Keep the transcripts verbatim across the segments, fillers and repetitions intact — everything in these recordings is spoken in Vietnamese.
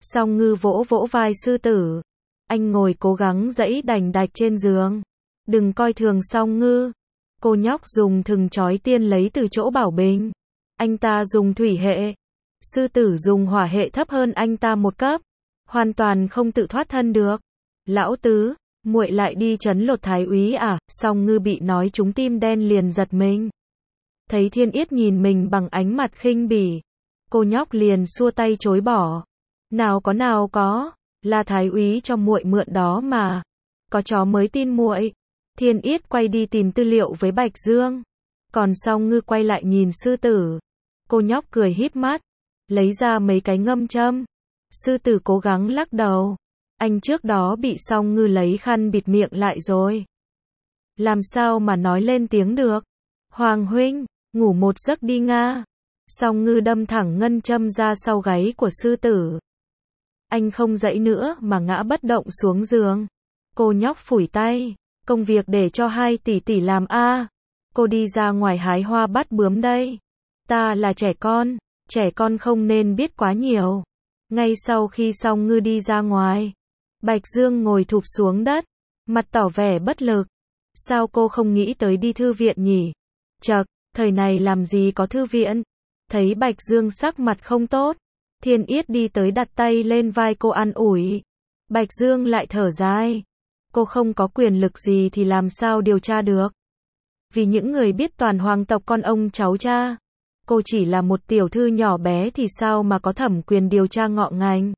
Song Ngư vỗ vỗ vai sư tử. Anh ngồi cố gắng giãy đành đạch trên giường. Đừng coi thường Song Ngư. Cô nhóc dùng thừng trói tiên lấy từ chỗ Bảo Bình. Anh ta dùng thủy hệ. Sư tử dùng hỏa hệ thấp hơn anh ta một cấp. Hoàn toàn không tự thoát thân được. Lão tứ, muội lại đi trấn lột thái úy à? Song Ngư bị nói trúng tim đen liền giật mình. Thấy Thiên Yết nhìn mình bằng ánh mặt khinh bỉ. Cô nhóc liền xua tay chối bỏ. Nào có nào có, là thái úy cho muội mượn đó mà. Có chó mới tin muội. Thiên Yết quay đi tìm tư liệu với Bạch Dương. Còn Song Ngư quay lại nhìn sư tử. Cô nhóc cười híp mắt, lấy ra mấy cái ngâm châm. Sư tử cố gắng lắc đầu. Anh trước đó bị Song Ngư lấy khăn bịt miệng lại rồi. Làm sao mà nói lên tiếng được. Hoàng huynh, ngủ một giấc đi nga. Song Ngư đâm thẳng ngân châm ra sau gáy của sư tử. Anh không dậy nữa mà ngã bất động xuống giường. Cô nhóc phủi tay. Công việc để cho hai tỷ tỷ làm a. Cô đi ra ngoài hái hoa bắt bướm đây. Ta là trẻ con, trẻ con không nên biết quá nhiều. Ngay sau khi Song Ngư đi ra ngoài, Bạch Dương ngồi thụp xuống đất, mặt tỏ vẻ bất lực. Sao cô không nghĩ tới đi thư viện nhỉ? Chậc, thời này làm gì có thư viện? Thấy Bạch Dương sắc mặt không tốt, Thiên Yết đi tới đặt tay lên vai cô an ủi. Bạch Dương lại thở dài. Cô không có quyền lực gì thì làm sao điều tra được? Vì những người biết toàn hoàng tộc con ông cháu cha. Cô chỉ là một tiểu thư nhỏ bé thì sao mà có thẩm quyền điều tra ngọ ngành?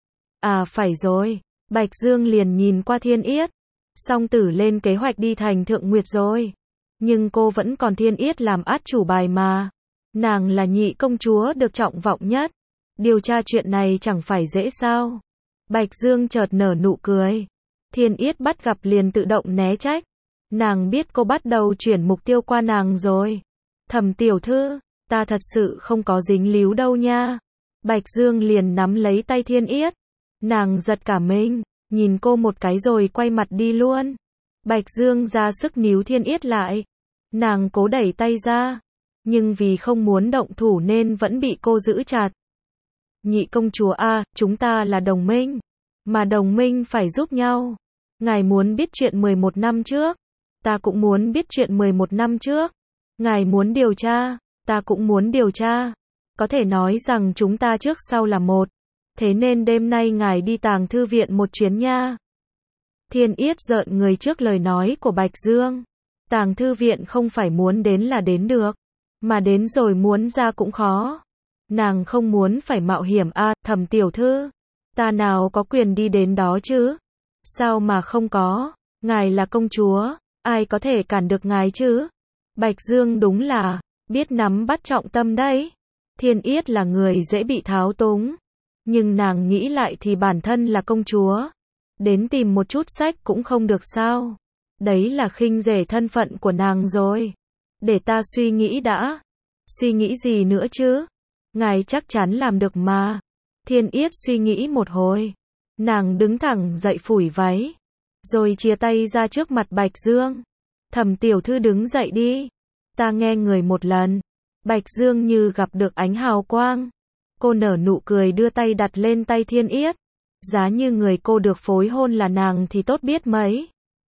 À phải rồi, Bạch Dương liền nhìn qua Thiên Yết. Song tử lên kế hoạch đi thành Thượng Nguyệt rồi. Nhưng cô vẫn còn Thiên Yết làm át chủ bài mà. Nàng là nhị công chúa được trọng vọng nhất. Điều tra chuyện này chẳng phải dễ sao? Bạch Dương chợt nở nụ cười. Thiên Yết bắt gặp liền tự động né trách. Nàng biết cô bắt đầu chuyển mục tiêu qua nàng rồi. Thẩm tiểu thư, ta thật sự không có dính líu đâu nha. Bạch Dương liền nắm lấy tay Thiên Yết. Nàng giật cả mình, nhìn cô một cái rồi quay mặt đi luôn. Bạch Dương ra sức níu Thiên Yết lại. Nàng cố đẩy tay ra, nhưng vì không muốn động thủ nên vẫn bị cô giữ chặt. Nhị công chúa a, chúng ta là đồng minh, mà đồng minh phải giúp nhau. Ngài muốn biết chuyện mười một năm trước, ta cũng muốn biết chuyện mười một năm trước. Ngài muốn điều tra, ta cũng muốn điều tra. Có thể nói rằng chúng ta trước sau là một. Thế nên đêm nay ngài đi Tàng thư viện một chuyến nha. Thiên Yết giận người trước lời nói của Bạch Dương. Tàng thư viện không phải muốn đến là đến được, mà đến rồi muốn ra cũng khó. Nàng không muốn phải mạo hiểm a, à, Thẩm tiểu thư. Ta nào có quyền đi đến đó chứ? Sao mà không có? Ngài là công chúa, ai có thể cản được ngài chứ? Bạch Dương đúng là biết nắm bắt trọng tâm đấy. Thiên Yết là người dễ bị tháo túng, nhưng nàng nghĩ lại thì bản thân là công chúa, đến tìm một chút sách cũng không được sao? Đấy là khinh rẻ thân phận của nàng rồi. Để ta suy nghĩ đã. Suy nghĩ gì nữa chứ? Ngài chắc chắn làm được mà. Thiên Yết suy nghĩ một hồi. Nàng đứng thẳng dậy phủi váy, rồi chia tay ra trước mặt Bạch Dương. Thẩm tiểu thư đứng dậy đi. Ta nghe người một lần. Bạch Dương như gặp được ánh hào quang. Cô nở nụ cười đưa tay đặt lên tay Thiên Yết. Giá như người cô được phối hôn là nàng thì tốt biết mấy.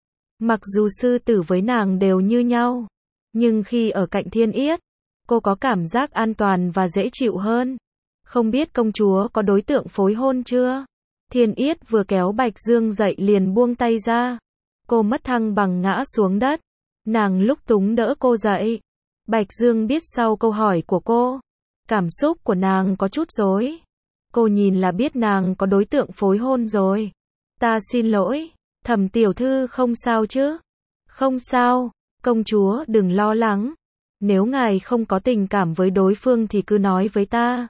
Mặc dù sư tử với nàng đều như nhau, nhưng khi ở cạnh Thiên Yết, cô có cảm giác an toàn và dễ chịu hơn. Không biết công chúa có đối tượng phối hôn chưa? Thiên Yết vừa kéo Bạch Dương dậy liền buông tay ra. Cô mất thăng bằng ngã xuống đất. Nàng lúc túng đỡ cô dậy. Bạch Dương biết sau câu hỏi của cô, cảm xúc của nàng có chút rối. Cô nhìn là biết nàng có đối tượng phối hôn rồi. Ta xin lỗi, Thẩm tiểu thư không sao chứ? Không sao, công chúa đừng lo lắng. Nếu ngài không có tình cảm với đối phương thì cứ nói với ta.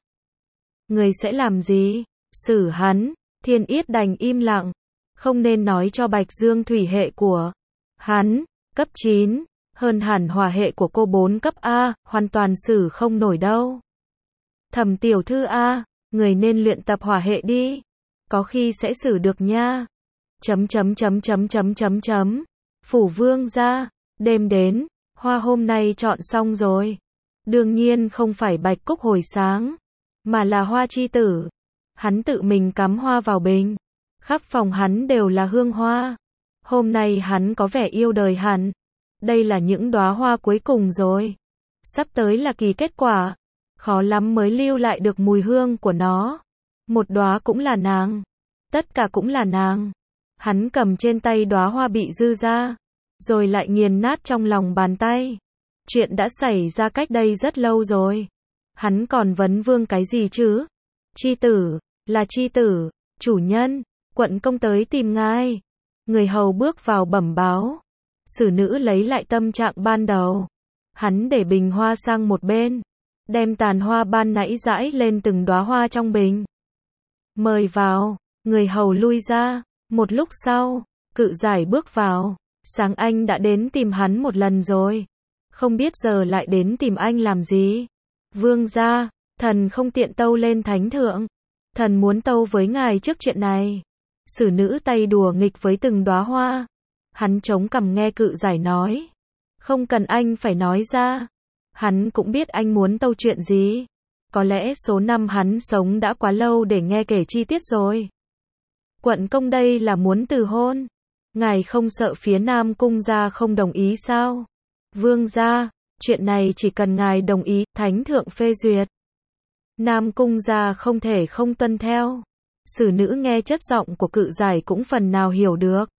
Người sẽ làm gì? Xử hắn. Thiên Yết đành im lặng. Không nên nói cho Bạch Dương thủy hệ của hắn, cấp chín, hơn hẳn hỏa hệ của cô bốn cấp A, hoàn toàn xử không nổi đâu. Thẩm tiểu thư A, người nên luyện tập hỏa hệ đi. Có khi sẽ xử được nha. Chấm chấm chấm chấm chấm chấm chấm. Phủ vương gia, đêm đến, hoa hôm nay chọn xong rồi. Đương nhiên không phải bạch cúc hồi sáng, mà là hoa chi tử. Hắn tự mình cắm hoa vào bình. Khắp phòng hắn đều là hương hoa. Hôm nay hắn có vẻ yêu đời hẳn. Đây là những đóa hoa cuối cùng rồi. Sắp tới là kỳ kết quả. Khó lắm mới lưu lại được mùi hương của nó. Một đóa cũng là nàng. Tất cả cũng là nàng. Hắn cầm trên tay đóa hoa bị dư ra. Rồi lại nghiền nát trong lòng bàn tay. Chuyện đã xảy ra cách đây rất lâu rồi. Hắn còn vấn vương cái gì chứ? Chi tử, là chi tử, chủ nhân, quận công tới tìm ngài. Người hầu bước vào bẩm báo. Xử nữ lấy lại tâm trạng ban đầu. Hắn để bình hoa sang một bên. Đem tàn hoa ban nãy rải lên từng đóa hoa trong bình. Mời vào, người hầu lui ra. Một lúc sau, Cự Giải bước vào. Sáng anh đã đến tìm hắn một lần rồi. Không biết giờ lại đến tìm anh làm gì. Vương gia, thần không tiện tâu lên thánh thượng. Thần muốn tâu với ngài trước chuyện này. Xử nữ tay đùa nghịch với từng đóa hoa. Hắn chống cằm nghe Cự Giải nói. Không cần anh phải nói ra. Hắn cũng biết anh muốn tâu chuyện gì. Có lẽ số năm hắn sống đã quá lâu để nghe kể chi tiết rồi. Quận công đây là muốn từ hôn. Ngài không sợ phía Nam Cung gia không đồng ý sao? Vương gia, chuyện này chỉ cần ngài đồng ý, thánh thượng phê duyệt. Nam Cung gia không thể không tuân theo. Xử nữ nghe chất giọng của Cự Giải cũng phần nào hiểu được.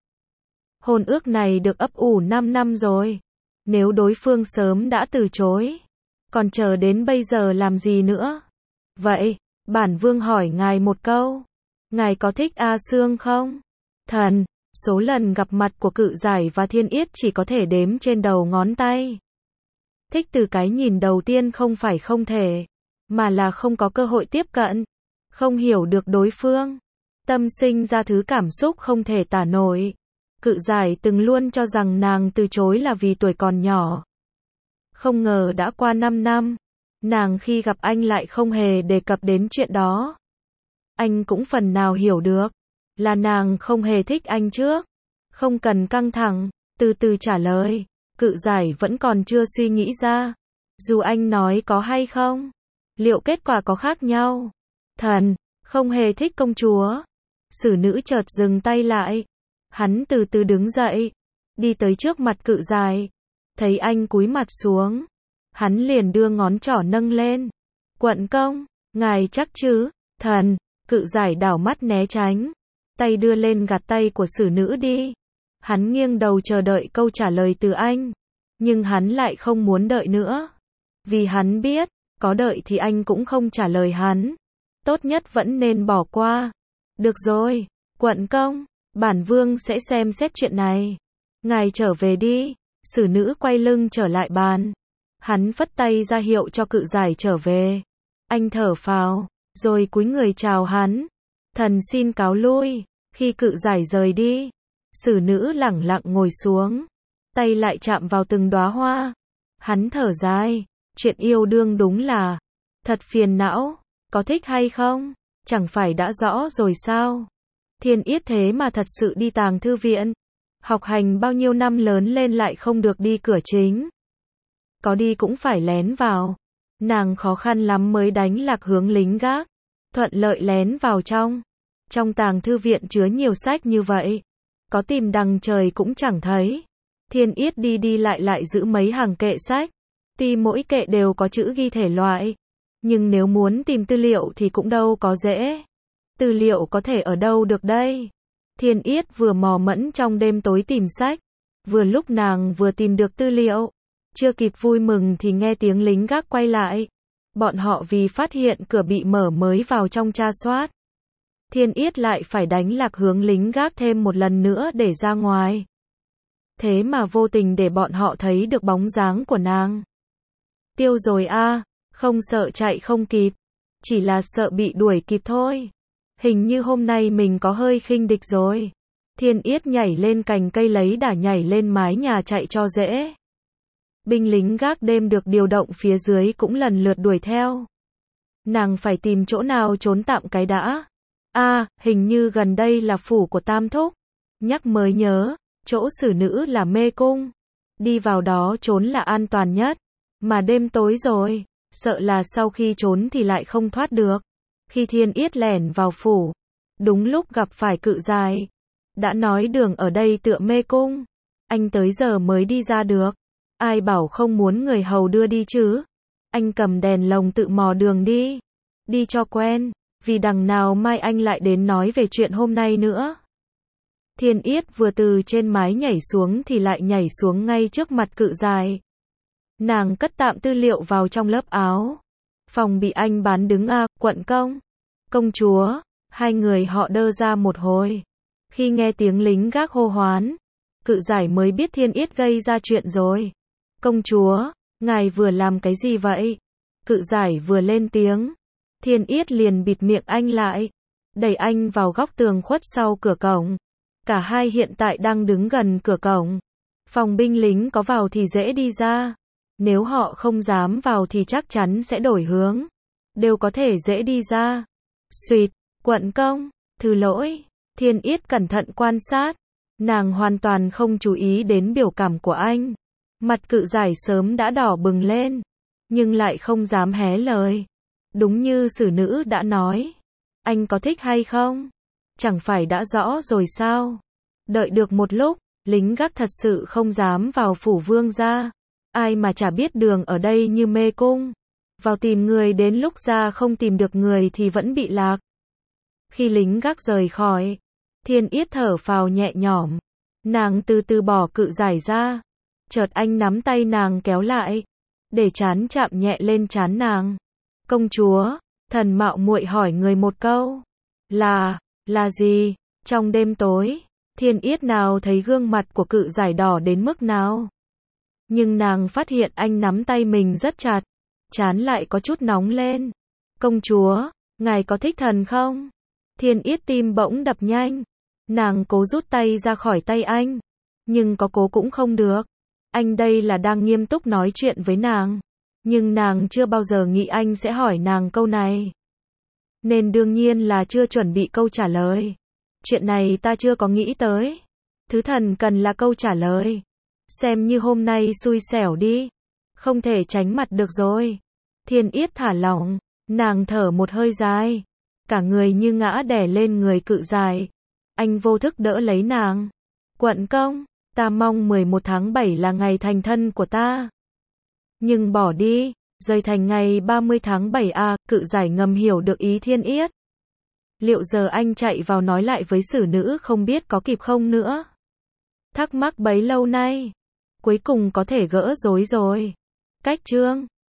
Hôn ước này được ấp ủ năm năm rồi. Nếu đối phương sớm đã từ chối, còn chờ đến bây giờ làm gì nữa? Vậy, bản vương hỏi ngài một câu. Ngài có thích A Sương không? Thần, số lần gặp mặt của Cự Giải và Thiên Yết chỉ có thể đếm trên đầu ngón tay. Thích từ cái nhìn đầu tiên không phải không thể, mà là không có cơ hội tiếp cận, không hiểu được đối phương. Tâm sinh ra thứ cảm xúc không thể tả nổi. Cự Giải từng luôn cho rằng nàng từ chối là vì tuổi còn nhỏ. Không ngờ đã qua năm năm, nàng khi gặp anh lại không hề đề cập đến chuyện đó. Anh cũng phần nào hiểu được, là nàng không hề thích anh trước. Không cần căng thẳng, từ từ trả lời. Cự Giải vẫn còn chưa suy nghĩ ra. Dù anh nói có hay không, liệu kết quả có khác nhau? Thần, không hề thích công chúa. Xử nữ chợt dừng tay lại. Hắn từ từ đứng dậy, đi tới trước mặt Cự Giải. Thấy anh cúi mặt xuống, hắn liền đưa ngón trỏ nâng lên. Quận công, ngài chắc chứ? Thần, Cự Giải đảo mắt né tránh. Tay đưa lên gạt tay của xử nữ đi. Hắn nghiêng đầu chờ đợi câu trả lời từ anh. Nhưng hắn lại không muốn đợi nữa. Vì hắn biết, có đợi thì anh cũng không trả lời hắn. Tốt nhất vẫn nên bỏ qua. Được rồi, quận công, bản vương sẽ xem xét chuyện này. Ngài trở về đi. Xử nữ quay lưng trở lại bàn. Hắn phất tay ra hiệu cho Cự Giải trở về. Anh thở phào, rồi cúi người chào hắn. Thần xin cáo lui. Khi Cự Giải rời đi, xử nữ lẳng lặng ngồi xuống. Tay lại chạm vào từng đóa hoa. Hắn thở dài. Chuyện yêu đương đúng là thật phiền não. Có thích hay không? Chẳng phải đã rõ rồi sao? Thiên Yết thế mà thật sự đi tàng thư viện. Học hành bao nhiêu năm lớn lên lại không được đi cửa chính. Có đi cũng phải lén vào. Nàng khó khăn lắm mới đánh lạc hướng lính gác. Thuận lợi lén vào trong. Trong tàng thư viện chứa nhiều sách như vậy. Có tìm đằng trời cũng chẳng thấy. Thiên Yết đi đi lại lại giữ mấy hàng kệ sách. Tuy mỗi kệ đều có chữ ghi thể loại. Nhưng nếu muốn tìm tư liệu thì cũng đâu có dễ. Tư liệu có thể ở đâu được đây? Thiên Yết vừa mò mẫm trong đêm tối tìm sách. Vừa lúc nàng vừa tìm được tư liệu. Chưa kịp vui mừng thì nghe tiếng lính gác quay lại. Bọn họ vì phát hiện cửa bị mở mới vào trong tra soát. Thiên Yết lại phải đánh lạc hướng lính gác thêm một lần nữa để ra ngoài. Thế mà vô tình để bọn họ thấy được bóng dáng của nàng. Tiêu rồi a, không sợ chạy không kịp. Chỉ là sợ bị đuổi kịp thôi. Hình như hôm nay mình có hơi khinh địch rồi. Thiên Yết nhảy lên cành cây lấy đà nhảy lên mái nhà chạy cho dễ. Binh lính gác đêm được điều động phía dưới cũng lần lượt đuổi theo. Nàng phải tìm chỗ nào trốn tạm cái đã. A, à, hình như gần đây là phủ của Tam Thúc. Nhắc mới nhớ, chỗ xử nữ là mê cung. Đi vào đó trốn là an toàn nhất. Mà đêm tối rồi, sợ là sau khi trốn thì lại không thoát được. Khi Thiên Yết lẻn vào phủ, đúng lúc gặp phải Cự Giải. Đã nói đường ở đây tựa mê cung, anh tới giờ mới đi ra được. Ai bảo không muốn người hầu đưa đi chứ? Anh cầm đèn lồng tự mò đường đi. Đi cho quen, vì đằng nào mai anh lại đến nói về chuyện hôm nay nữa. Thiên Yết vừa từ trên mái nhảy xuống thì lại nhảy xuống ngay trước mặt Cự Giải. Nàng cất tạm tư liệu vào trong lớp áo. Phòng bị anh bán đứng à, quận công. Công chúa, hai người họ đơ ra một hồi. Khi nghe tiếng lính gác hô hoán, Cự Giải mới biết Thiên Yết gây ra chuyện rồi. Công chúa, ngài vừa làm cái gì vậy? Cự Giải vừa lên tiếng, Thiên Yết liền bịt miệng anh lại, đẩy anh vào góc tường khuất sau cửa cổng. Cả hai hiện tại đang đứng gần cửa cổng. Phòng binh lính có vào thì dễ đi ra. Nếu họ không dám vào thì chắc chắn sẽ đổi hướng. Đều có thể dễ đi ra. Xuyệt, quận công, thứ lỗi. Thiên Yết cẩn thận quan sát. Nàng hoàn toàn không chú ý đến biểu cảm của anh. Mặt Cự Giải sớm đã đỏ bừng lên, nhưng lại không dám hé lời. Đúng như sử nữ đã nói. Anh có thích hay không? Chẳng phải đã rõ rồi sao? Đợi được một lúc, lính gác thật sự không dám vào phủ vương gia. Ai mà chả biết đường ở đây như mê cung. Vào tìm người đến lúc ra không tìm được người thì vẫn bị lạc. Khi lính gác rời khỏi, Thiên Yết thở phào nhẹ nhõm. Nàng từ từ bỏ Cự Giải ra. Chợt anh nắm tay nàng kéo lại, để trán chạm nhẹ lên trán nàng. Công chúa, thần mạo muội hỏi người một câu. Là, là gì? Trong đêm tối, Thiên Yết nào thấy gương mặt của Cự Giải đỏ đến mức nào. Nhưng nàng phát hiện anh nắm tay mình rất chặt, trán lại có chút nóng lên. Công chúa, ngài có thích thần không? Thiên Yết tim bỗng đập nhanh. Nàng cố rút tay ra khỏi tay anh, nhưng có cố cũng không được. Anh đây là đang nghiêm túc nói chuyện với nàng, nhưng nàng chưa bao giờ nghĩ anh sẽ hỏi nàng câu này. Nên đương nhiên là chưa chuẩn bị câu trả lời. Chuyện này ta chưa có nghĩ tới. Thứ thần cần là câu trả lời. Xem như hôm nay xui xẻo đi. Không thể tránh mặt được rồi. Thiên Yết thả lỏng, nàng thở một hơi dài. Cả người như ngã đè lên người Cự Giải. Anh vô thức đỡ lấy nàng. Quận công, ta mong mười một tháng bảy là ngày thành thân của ta. Nhưng bỏ đi, rời thành ngày ba mươi tháng bảy à, Cự Giải ngầm hiểu được ý Thiên Yết. Liệu giờ anh chạy vào nói lại với sử nữ không biết có kịp không nữa? Thắc mắc bấy lâu nay, cuối cùng có thể gỡ rối rồi. Cách chương